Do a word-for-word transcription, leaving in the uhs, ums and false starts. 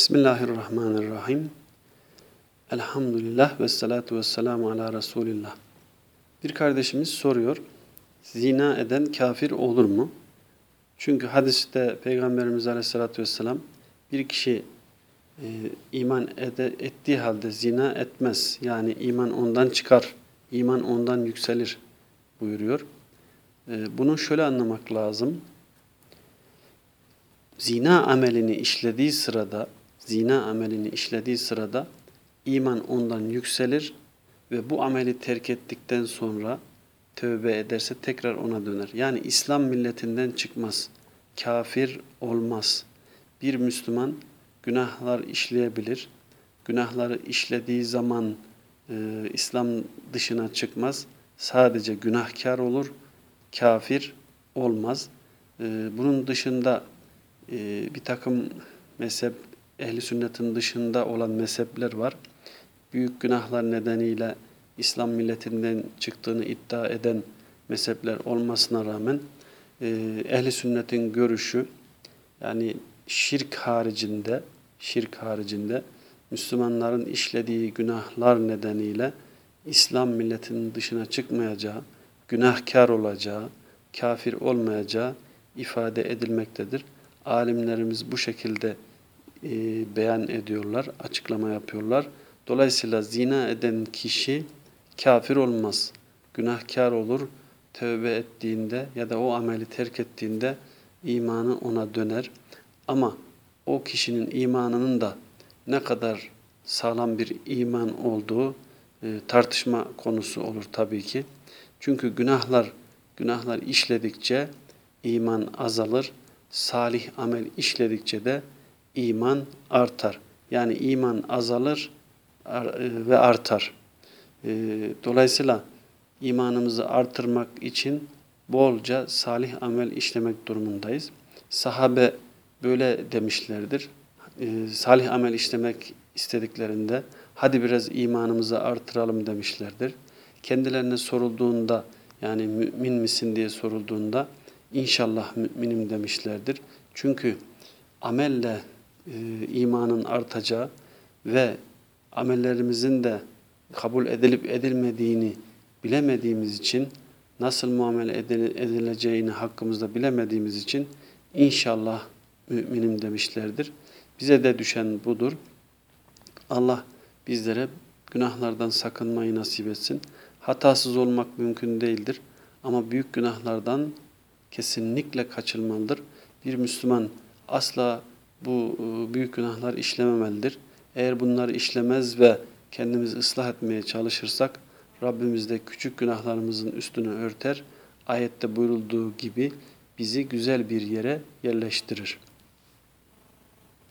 Bismillahirrahmanirrahim. Elhamdülillah ve salatu ve selamu ala Resulillah. Bir kardeşimiz soruyor, zina eden kafir olur mu? Çünkü hadiste Peygamberimiz Aleyhisselatü Vesselam bir kişi e, iman ede, ettiği halde zina etmez. Yani iman ondan çıkar, iman ondan yükselir buyuruyor. E, bunu şöyle anlamak lazım. Zina amelini işlediği sırada, zina amelini işlediği sırada iman ondan yükselir ve bu ameli terk ettikten sonra tövbe ederse tekrar ona döner. Yani İslam milletinden çıkmaz, kafir olmaz. Bir Müslüman günahlar işleyebilir. Günahları işlediği zaman e, İslam dışına çıkmaz. Sadece günahkar olur, kafir olmaz. E, bunun dışında e, bir takım mezhep, ehli sünnetin dışında olan mezhepler var. Büyük günahlar nedeniyle İslam milletinden çıktığını iddia eden mezhepler olmasına rağmen e, ehli sünnetin görüşü, yani şirk haricinde şirk haricinde Müslümanların işlediği günahlar nedeniyle İslam milletinin dışına çıkmayacağı, günahkar olacağı, kafir olmayacağı ifade edilmektedir. Alimlerimiz bu şekilde e, beyan ediyorlar, açıklama yapıyorlar. Dolayısıyla zina eden kişi kafir olmaz, günahkar olur. Tövbe ettiğinde ya da o ameli terk ettiğinde imanı ona döner. Ama o kişinin imanının da ne kadar sağlam bir iman olduğu e, tartışma konusu olur tabii ki. Çünkü günahlar günahlar işledikçe iman azalır. Salih amel işledikçe de iman artar. Yani iman azalır ve artar. Dolayısıyla imanımızı artırmak için bolca salih amel işlemek durumundayız. Sahabe böyle demişlerdir. Salih amel işlemek istediklerinde hadi biraz imanımızı artıralım demişlerdir. Kendilerine sorulduğunda, yani mümin misin diye sorulduğunda İnşallah müminim demişlerdir. Çünkü amelle e, imanın artacağı ve amellerimizin de kabul edilip edilmediğini bilemediğimiz için, nasıl muamele edileceğini hakkımızda bilemediğimiz için inşallah müminim demişlerdir. Bize de düşen budur. Allah bizlere günahlardan sakınmayı nasip etsin. Hatasız olmak mümkün değildir. Ama büyük günahlardan kesinlikle kaçınmalıdır. Bir Müslüman asla bu büyük günahlar işlememelidir. Eğer bunları işlemez ve kendimizi ıslah etmeye çalışırsak Rabbimiz de küçük günahlarımızın üstünü örter. Ayette buyurulduğu gibi bizi güzel bir yere yerleştirir.